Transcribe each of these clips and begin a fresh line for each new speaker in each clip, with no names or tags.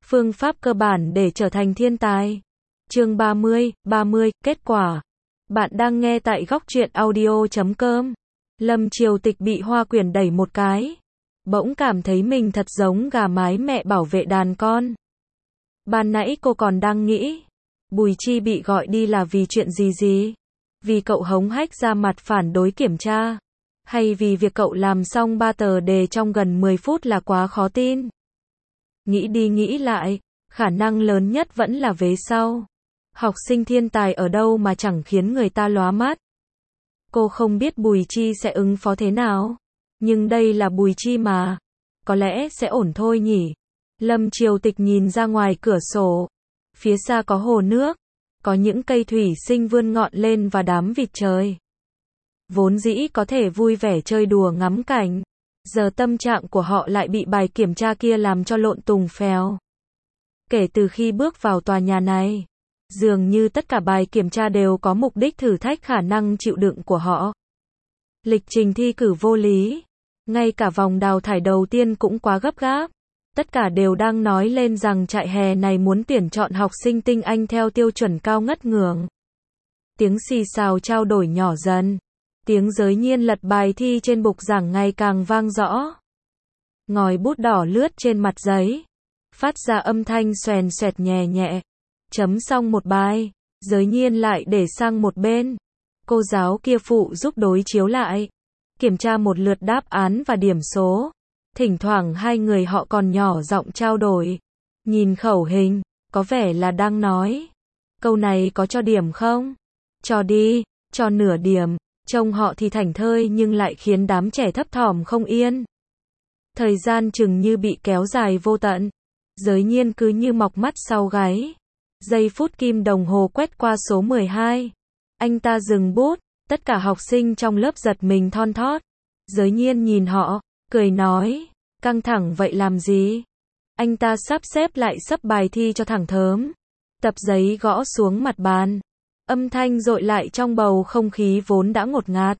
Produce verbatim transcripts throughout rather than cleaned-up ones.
Phương pháp cơ bản để trở thành thiên tài. Chương ba mươi, ba mươi, kết quả. Bạn đang nghe tại góc truyện audio chấm com. Lâm Triều Tịch bị Hoa Quyền đẩy một cái. Bỗng cảm thấy mình thật giống gà mái mẹ bảo vệ đàn con. Ban nãy cô còn đang nghĩ, Bùi Chi bị gọi đi là vì chuyện gì gì? Vì cậu hống hách ra mặt phản đối kiểm tra? Hay vì việc cậu làm xong ba tờ đề trong gần mười phút là quá khó tin? Nghĩ đi nghĩ lại, khả năng lớn nhất vẫn là vế sau. Học sinh thiên tài ở đâu mà chẳng khiến người ta lóa mắt. Cô không biết Bùi Chi sẽ ứng phó thế nào, nhưng đây là Bùi Chi mà, có lẽ sẽ ổn thôi nhỉ. Lâm Triều Tịch nhìn ra ngoài cửa sổ, phía xa có hồ nước, có những cây thủy sinh vươn ngọn lên và đám vịt trời. Vốn dĩ có thể vui vẻ chơi đùa ngắm cảnh, giờ tâm trạng của họ lại bị bài kiểm tra kia làm cho lộn tùng phèo. Kể từ khi bước vào tòa nhà này, dường như tất cả bài kiểm tra đều có mục đích thử thách khả năng chịu đựng của họ. Lịch trình thi cử vô lý, ngay cả vòng đào thải đầu tiên cũng quá gấp gáp. Tất cả đều đang nói lên rằng trại hè này muốn tuyển chọn học sinh tinh anh theo tiêu chuẩn cao ngất ngưỡng. Tiếng xì xào trao đổi nhỏ dần. Tiếng Giới Nhiên lật bài thi trên bục giảng ngày càng vang rõ. Ngòi bút đỏ lướt trên mặt giấy, phát ra âm thanh xoèn xoẹt nhẹ nhẹ. Chấm xong một bài, Giới Nhiên lại để sang một bên. Cô giáo kia phụ giúp đối chiếu lại, kiểm tra một lượt đáp án và điểm số. Thỉnh thoảng hai người họ còn nhỏ giọng trao đổi. Nhìn khẩu hình, có vẻ là đang nói, câu này có cho điểm không? Cho đi, cho nửa điểm. Trông họ thì thảnh thơi nhưng lại khiến đám trẻ thấp thỏm không yên. Thời gian chừng như bị kéo dài vô tận. Giới Nhiên cứ như mọc mắt sau gáy. Giây phút kim đồng hồ quét qua số mười hai. Anh ta dừng bút, tất cả học sinh trong lớp giật mình thon thót. Giới Nhiên nhìn họ, cười nói, căng thẳng vậy làm gì? Anh ta sắp xếp lại sấp bài thi cho thẳng thớm. Tập giấy gõ xuống mặt bàn. Âm thanh dội lại trong bầu không khí vốn đã ngột ngạt.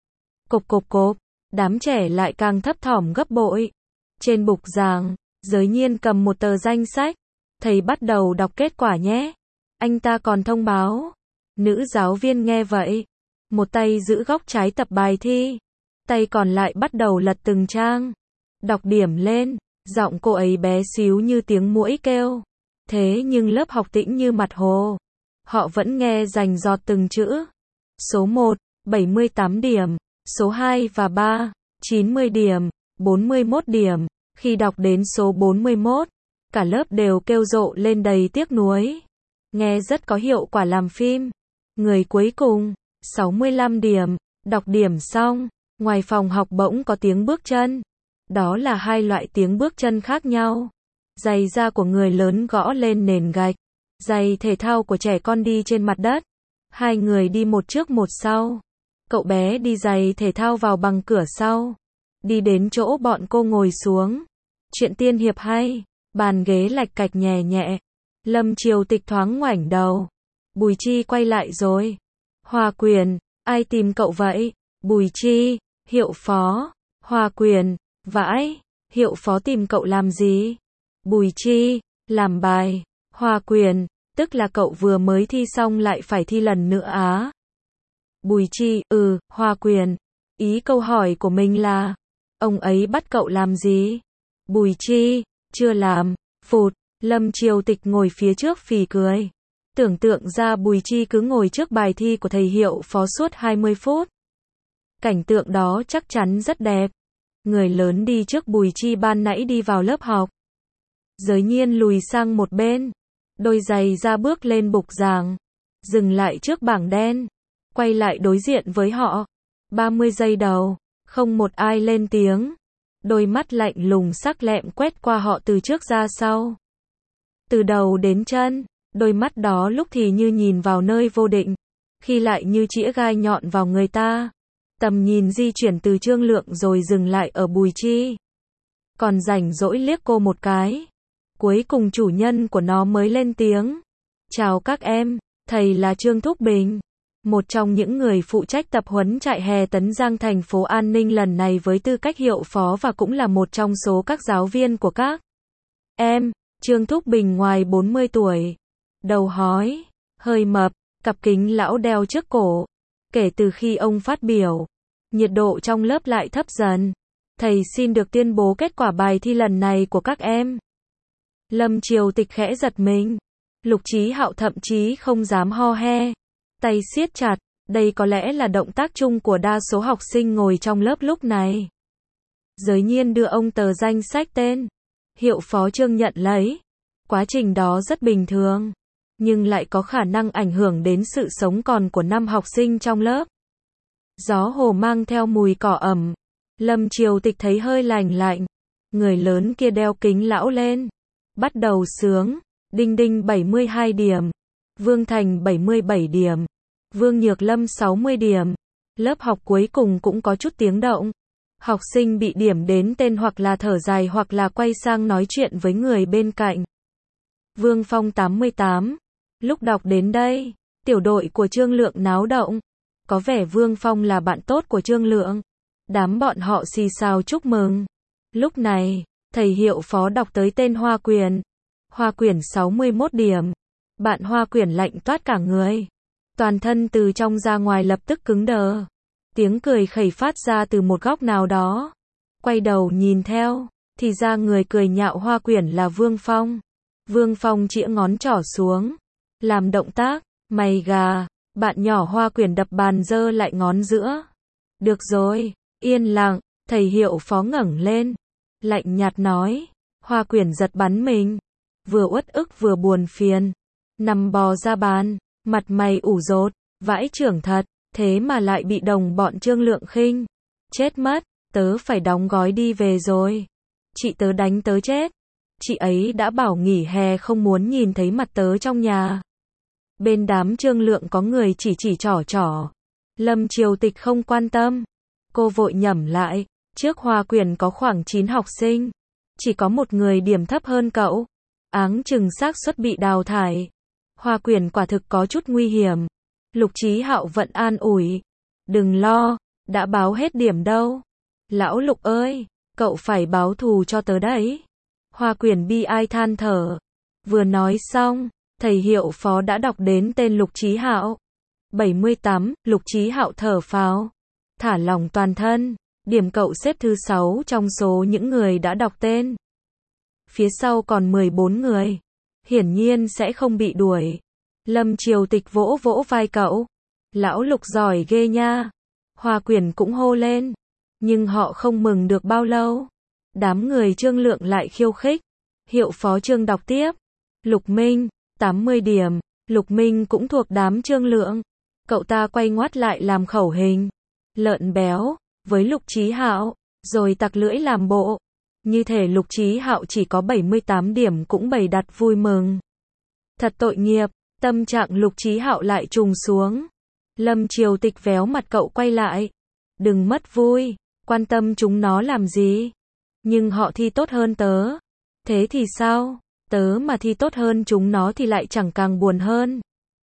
Cộp cộp cộp, đám trẻ lại càng thấp thỏm gấp bội. Trên bục giảng, Giới Nhiên cầm một tờ danh sách. Thầy bắt đầu đọc kết quả nhé. Anh ta còn thông báo. Nữ giáo viên nghe vậy, một tay giữ góc trái tập bài thi, tay còn lại bắt đầu lật từng trang. Đọc điểm lên, giọng cô ấy bé xíu như tiếng muỗi kêu. Thế nhưng lớp học tĩnh như mặt hồ. Họ vẫn nghe rành rọt từng chữ. Số một, bảy mươi tám điểm. Số hai và ba, chín mươi điểm. bốn mươi mốt điểm. Khi đọc đến số bốn mươi mốt, cả lớp đều kêu rộ lên đầy tiếc nuối. Nghe rất có hiệu quả làm phim. Người cuối cùng, sáu mươi lăm điểm. Đọc điểm xong, ngoài phòng học bỗng có tiếng bước chân. Đó là hai loại tiếng bước chân khác nhau. Giày da của người lớn gõ lên nền gạch. Giày thể thao của trẻ con đi trên mặt đất. Hai người đi một trước một sau. Cậu bé đi giày thể thao vào bằng cửa sau. Đi đến chỗ bọn cô ngồi xuống. Chuyện tiên hiệp hay. Bàn ghế lạch cạch nhẹ nhẹ. Lâm Triều Tịch thoáng ngoảnh đầu. Bùi Chi quay lại rồi. Hoa Quyền, ai tìm cậu vậy? Bùi Chi, hiệu phó. Hoa Quyền, vãi, hiệu phó tìm cậu làm gì? Bùi Chi, làm bài. Hoa Quyền, tức là cậu vừa mới thi xong lại phải thi lần nữa á? Bùi Chi, ừ, Hoa Quyền. Ý câu hỏi của mình là, ông ấy bắt cậu làm gì? Bùi Chi, chưa làm. Phụt, Lâm Triều Tịch ngồi phía trước phì cười. Tưởng tượng ra Bùi Chi cứ ngồi trước bài thi của thầy hiệu phó suốt hai mươi phút. Cảnh tượng đó chắc chắn rất đẹp. Người lớn đi trước Bùi Chi ban nãy đi vào lớp học. Giới Nhiên lùi sang một bên. Đôi giày ra bước lên bục giảng. Dừng lại trước bảng đen. Quay lại đối diện với họ. ba mươi giây đầu. Không một ai lên tiếng. Đôi mắt lạnh lùng sắc lẹm quét qua họ từ trước ra sau. Từ đầu đến chân. Đôi mắt đó lúc thì như nhìn vào nơi vô định. Khi lại như chĩa gai nhọn vào người ta. Tầm nhìn di chuyển từ Trương Lượng rồi dừng lại ở Bùi Chi. Còn rảnh rỗi liếc cô một cái. Cuối cùng chủ nhân của nó mới lên tiếng. Chào các em, thầy là Trương Thúc Bình. Một trong những người phụ trách tập huấn trại hè Tấn Giang thành phố An Ninh lần này với tư cách hiệu phó và cũng là một trong số các giáo viên của các em. Trương Thúc Bình ngoài bốn mươi tuổi, đầu hói, hơi mập, cặp kính lão đeo trước cổ. Kể từ khi ông phát biểu, nhiệt độ trong lớp lại thấp dần. Thầy xin được tuyên bố kết quả bài thi lần này của các em. Lâm Triều Tịch khẽ giật mình. Lục Chí Hạo thậm chí không dám ho he. Tay siết chặt, đây có lẽ là động tác chung của đa số học sinh ngồi trong lớp lúc này. Giới Nhiên đưa ông tờ danh sách tên. Hiệu phó Trương nhận lấy. Quá trình đó rất bình thường, nhưng lại có khả năng ảnh hưởng đến sự sống còn của năm học sinh trong lớp. Gió hồ mang theo mùi cỏ ẩm. Lâm Triều Tịch thấy hơi lành lạnh. Người lớn kia đeo kính lão lên. Bắt đầu sướng. Đinh Đinh bảy mươi hai điểm. Vương Thành bảy mươi bảy điểm. Vương Nhược Lâm sáu mươi điểm. Lớp học cuối cùng cũng có chút tiếng động. Học sinh bị điểm đến tên hoặc là thở dài hoặc là quay sang nói chuyện với người bên cạnh. Vương Phong tám mươi tám. Lúc đọc đến đây, tiểu đội của Trương Lượng náo động. Có vẻ Vương Phong là bạn tốt của Trương Lượng. Đám bọn họ xì xào chúc mừng. Lúc này, thầy hiệu phó đọc tới tên Hoa Quyền. Hoa Quyền sáu mươi mốt điểm. Bạn Hoa Quyền lạnh toát cả người. Toàn thân từ trong ra ngoài lập tức cứng đờ. Tiếng cười khẩy phát ra từ một góc nào đó. Quay đầu nhìn theo, thì ra người cười nhạo Hoa Quyền là Vương Phong. Vương Phong chĩa ngón trỏ xuống, làm động tác, mày gà. Bạn nhỏ Hoa Quyền đập bàn giơ lại ngón giữa. Được rồi, yên lặng, thầy hiệu phó ngẩng lên. Lạnh nhạt nói, Hoa Quyền giật bắn mình. Vừa uất ức vừa buồn phiền. Nằm bò ra bàn, mặt mày ủ rột, vãi chưởng thật, thế mà lại bị đồng bọn Trương Lượng khinh. Chết mất, tớ phải đóng gói đi về rồi. Chị tớ đánh tớ chết. Chị ấy đã bảo nghỉ hè không muốn nhìn thấy mặt tớ trong nhà. Bên đám Trương Lượng có người chỉ chỉ trỏ trỏ. Lâm Triều Tịch không quan tâm. Cô vội nhẩm lại, trước Hoa Quyền có khoảng chín học sinh. Chỉ có một người điểm thấp hơn cậu. Áng chừng xác suất bị đào thải. Hoa Quyền quả thực có chút nguy hiểm. Lục Chí Hạo vẫn an ủi. Đừng lo, đã báo hết điểm đâu. Lão Lục ơi, cậu phải báo thù cho tớ đấy. Hoa Quyền bi ai than thở. Vừa nói xong, thầy hiệu phó đã đọc đến tên Lục Chí Hạo. bảy mươi tám, Lục Chí Hạo thở phào. Thả lỏng toàn thân. Điểm cậu xếp thứ sáu trong số những người đã đọc tên. Phía sau còn mười bốn người. Hiển nhiên sẽ không bị đuổi. Lâm Triều Tịch vỗ vỗ vai cậu. Lão Lục giỏi ghê nha. Hoa Quyền cũng hô lên. Nhưng họ không mừng được bao lâu. Đám người Trương Lượng lại khiêu khích. Hiệu phó Trương đọc tiếp. Lục Minh, tám mươi điểm. Lục Minh cũng thuộc đám Trương Lượng. Cậu ta quay ngoắt lại làm khẩu hình. Lợn béo, với Lục Chí Hạo, rồi tặc lưỡi làm bộ. Như thể Lục Chí Hạo chỉ có bảy mươi tám điểm cũng bày đặt vui mừng. Thật tội nghiệp, tâm trạng Lục Chí Hạo lại trùng xuống. Lâm Triều Tịch véo mặt cậu quay lại. Đừng mất vui, quan tâm chúng nó làm gì. Nhưng họ thi tốt hơn tớ. Thế thì sao? Tớ mà thi tốt hơn chúng nó thì lại chẳng càng buồn hơn.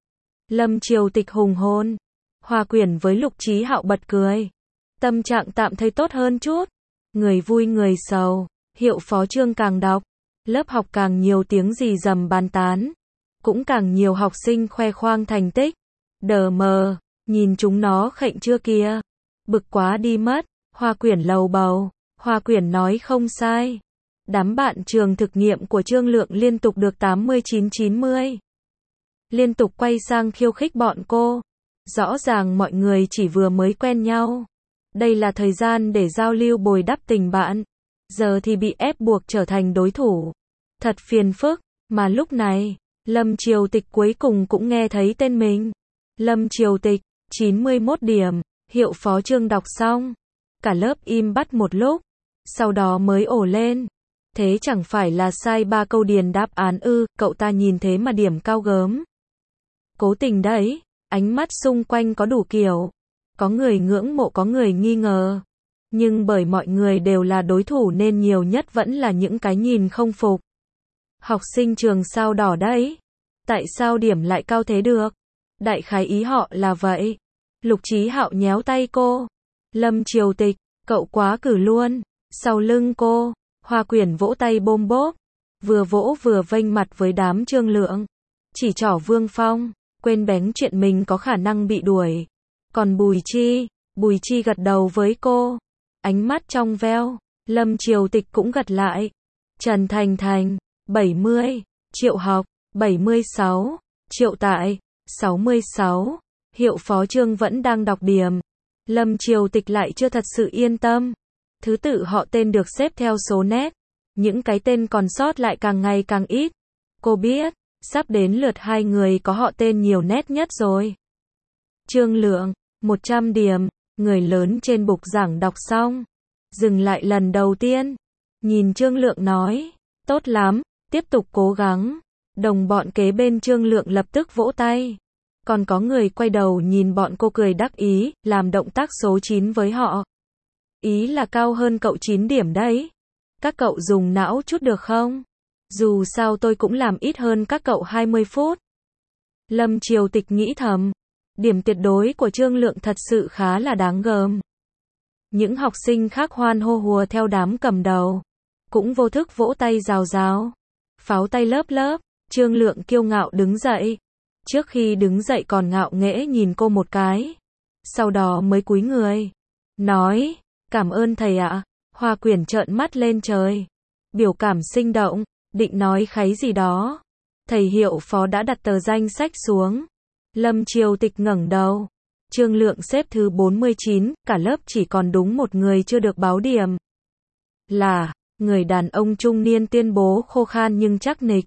Lâm Triều Tịch hùng hồn. Hoa Quyền với Lục Chí Hạo bật cười. Tâm trạng tạm thấy tốt hơn chút. Người vui người sầu. Hiệu phó Trương càng đọc. Lớp học càng nhiều tiếng rì rầm bàn tán. Cũng càng nhiều học sinh khoe khoang thành tích. Đờ mờ, nhìn chúng nó khệnh chưa kìa. Bực quá đi mất. Hoa Quyền lầu bầu. Hoa Quyền nói không sai. Đám bạn trường thực nghiệm của Trương Lượng liên tục được tám mươi chín chín mươi. Liên tục quay sang khiêu khích bọn cô. Rõ ràng mọi người chỉ vừa mới quen nhau. Đây là thời gian để giao lưu bồi đắp tình bạn. Giờ thì bị ép buộc trở thành đối thủ. Thật phiền phức. Mà lúc này, Lâm Triều Tịch cuối cùng cũng nghe thấy tên mình. Lâm Triều Tịch, chín mươi mốt điểm. Hiệu phó Trương đọc xong. Cả lớp im bặt một lúc. Sau đó mới ồ lên. Thế chẳng phải là sai ba câu điền đáp án ư? Cậu ta nhìn thế mà điểm cao gớm. Cố tình đấy. Ánh mắt xung quanh có đủ kiểu. Có người ngưỡng mộ, có người nghi ngờ. Nhưng bởi mọi người đều là đối thủ nên nhiều nhất vẫn là những cái nhìn không phục. Học sinh trường sao đỏ đấy. Tại sao điểm lại cao thế được? Đại khái ý họ là vậy. Lục Chí Hạo nhéo tay cô. Lâm Triều Tịch, cậu quá cử luôn. Sau lưng cô, Hoa Quyền vỗ tay bôm bốp. vừa vỗ vừa vênh mặt với đám Trương Lượng. Chỉ trỏ Vương Phong, quên bén chuyện mình có khả năng bị đuổi. Còn Bùi Chi, Bùi Chi gật đầu với cô. Ánh mắt trong veo, Lâm Triều Tịch cũng gật lại. Trần Thành Thành, bảy mươi, Triệu Học, bảy mươi sáu, Triệu Tại, sáu mươi sáu, Hiệu Phó Trương vẫn đang đọc điểm. Lâm Triều Tịch lại chưa thật sự yên tâm. Thứ tự họ tên được xếp theo số nét. Những cái tên còn sót lại càng ngày càng ít. Cô biết, sắp đến lượt hai người có họ tên nhiều nét nhất rồi. Trương Lượng, một trăm điểm, người lớn trên bục giảng đọc xong. Dừng lại lần đầu tiên. Nhìn Trương Lượng nói, tốt lắm, tiếp tục cố gắng. Đồng bọn kế bên Trương Lượng lập tức vỗ tay. Còn có người quay đầu nhìn bọn cô cười đắc ý, làm động tác số chín với họ. Ý là cao hơn cậu chín điểm đấy. Các cậu dùng não chút được không? Dù sao tôi cũng làm ít hơn các cậu hai mươi phút. Lâm Triều Tịch nghĩ thầm. Điểm tuyệt đối của Trương Lượng thật sự khá là đáng gờm. Những học sinh khác hoan hô hùa theo đám cầm đầu. Cũng vô thức vỗ tay rào rào. Pháo tay lớp lớp. Trương Lượng kiêu ngạo đứng dậy. Trước khi đứng dậy còn ngạo nghễ nhìn cô một cái. Sau đó mới cúi người. Nói, cảm ơn thầy ạ. Hoa Quyển trợn mắt lên trời. Biểu cảm sinh động, định nói kháy gì đó. Thầy Hiệu Phó đã đặt tờ danh sách xuống. Lâm Triều Tịch ngẩng đầu. Trương Lượng xếp thứ bốn mươi chín, cả lớp chỉ còn đúng một người chưa được báo điểm. Là, người đàn ông trung niên tuyên bố khô khan nhưng chắc nịch.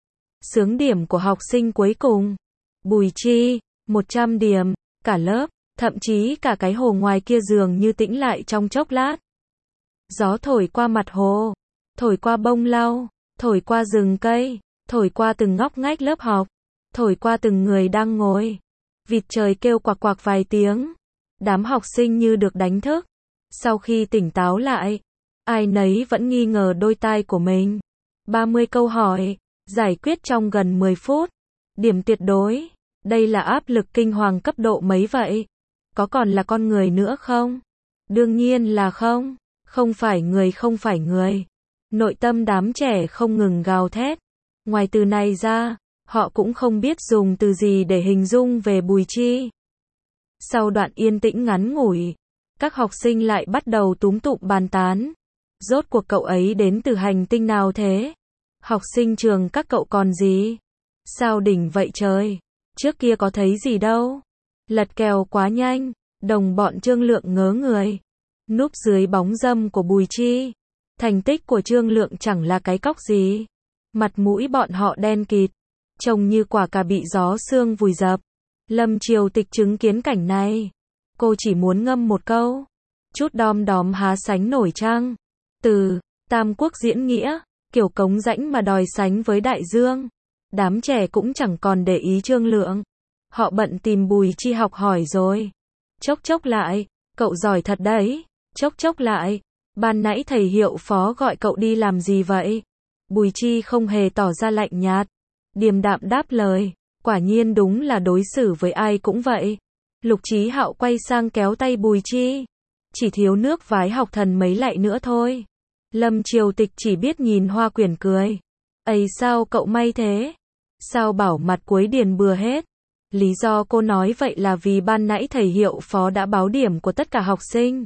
Xướng điểm của học sinh cuối cùng. Bùi Chi, một trăm điểm, cả lớp, thậm chí cả cái hồ ngoài kia dường như tĩnh lại trong chốc lát. Gió thổi qua mặt hồ, thổi qua bông lau, thổi qua rừng cây, thổi qua từng ngóc ngách lớp học, thổi qua từng người đang ngồi. Vịt trời kêu quạc quạc vài tiếng. Đám học sinh như được đánh thức. Sau khi tỉnh táo lại, ai nấy vẫn nghi ngờ đôi tai của mình. ba mươi câu hỏi, giải quyết trong gần mười phút. Điểm tuyệt đối. Đây là áp lực kinh hoàng cấp độ mấy vậy? Có còn là con người nữa không? Đương nhiên là không. Không phải người không phải người. Nội tâm đám trẻ không ngừng gào thét. Ngoài từ này ra, họ cũng không biết dùng từ gì để hình dung về Bùi Chi. Sau đoạn yên tĩnh ngắn ngủi, các học sinh lại bắt đầu túm tụm bàn tán. Rốt cuộc cậu ấy đến từ hành tinh nào thế? Học sinh trường các cậu còn gì? Sao đỉnh vậy trời? Trước kia có thấy gì đâu. Lật kèo quá nhanh, đồng bọn Trương Lượng ngớ người. Núp dưới bóng râm của Bùi Chi. Thành tích của Trương Lượng chẳng là cái cóc gì. Mặt mũi bọn họ đen kịt. Trông như quả cà bị gió sương vùi dập. Lâm Triều Tịch chứng kiến cảnh này. Cô chỉ muốn ngâm một câu. Chút đom đóm há sánh nổi trăng. Từ Tam Quốc diễn nghĩa, kiểu cống rãnh mà đòi sánh với đại dương. Đám trẻ cũng chẳng còn để ý Trương Lượng. Họ bận tìm Bùi Chi học hỏi rồi. Chốc chốc lại, cậu giỏi thật đấy. Chốc chốc lại, ban nãy thầy Hiệu Phó gọi cậu đi làm gì vậy? Bùi Chi không hề tỏ ra lạnh nhạt. Điềm đạm đáp lời, quả nhiên đúng là đối xử với ai cũng vậy. Lục Chí Hạo quay sang kéo tay Bùi Chi. Chỉ thiếu nước vái học thần mấy lại nữa thôi. Lâm Triều Tịch chỉ biết nhìn Hoa Quyển cười. Ây sao cậu may thế? Sao bảo mặt cuối điền bừa hết? Lý do cô nói vậy là vì ban nãy thầy Hiệu Phó đã báo điểm của tất cả học sinh.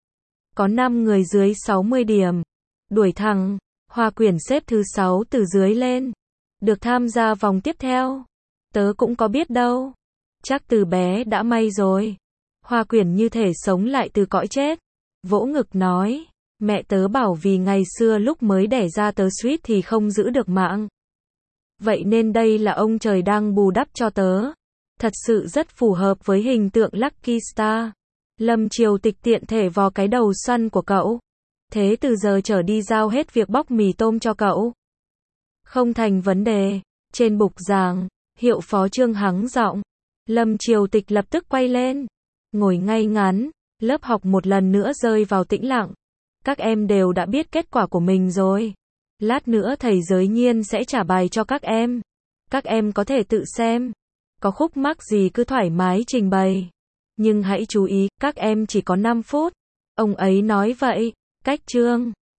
Có năm người dưới sáu mươi điểm. Đuổi thẳng, Hoa Quyển xếp thứ sáu từ dưới lên. Được tham gia vòng tiếp theo. Tớ cũng có biết đâu. Chắc từ bé đã may rồi. Hoa Quyển như thể sống lại từ cõi chết. Vỗ ngực nói. Mẹ tớ bảo vì ngày xưa lúc mới đẻ ra tớ suýt thì không giữ được mạng. Vậy nên đây là ông trời đang bù đắp cho tớ. Thật sự rất phù hợp với hình tượng Lucky Star. Lâm Triều Tịch tiện thể vò cái đầu xoăn của cậu. Thế từ giờ trở đi giao hết việc bóc mì tôm cho cậu. Không thành vấn đề. Trên bục giảng, Hiệu Phó Trương hắng giọng. Lâm Triều Tịch lập tức quay lên. Ngồi ngay ngắn, lớp học một lần nữa rơi vào tĩnh lặng. Các em đều đã biết kết quả của mình rồi. Lát nữa thầy Giới Nhiên sẽ trả bài cho các em. Các em có thể tự xem. Có khúc mắc gì cứ thoải mái trình bày. Nhưng hãy chú ý, các em chỉ có năm phút. Ông ấy nói vậy. Cách chương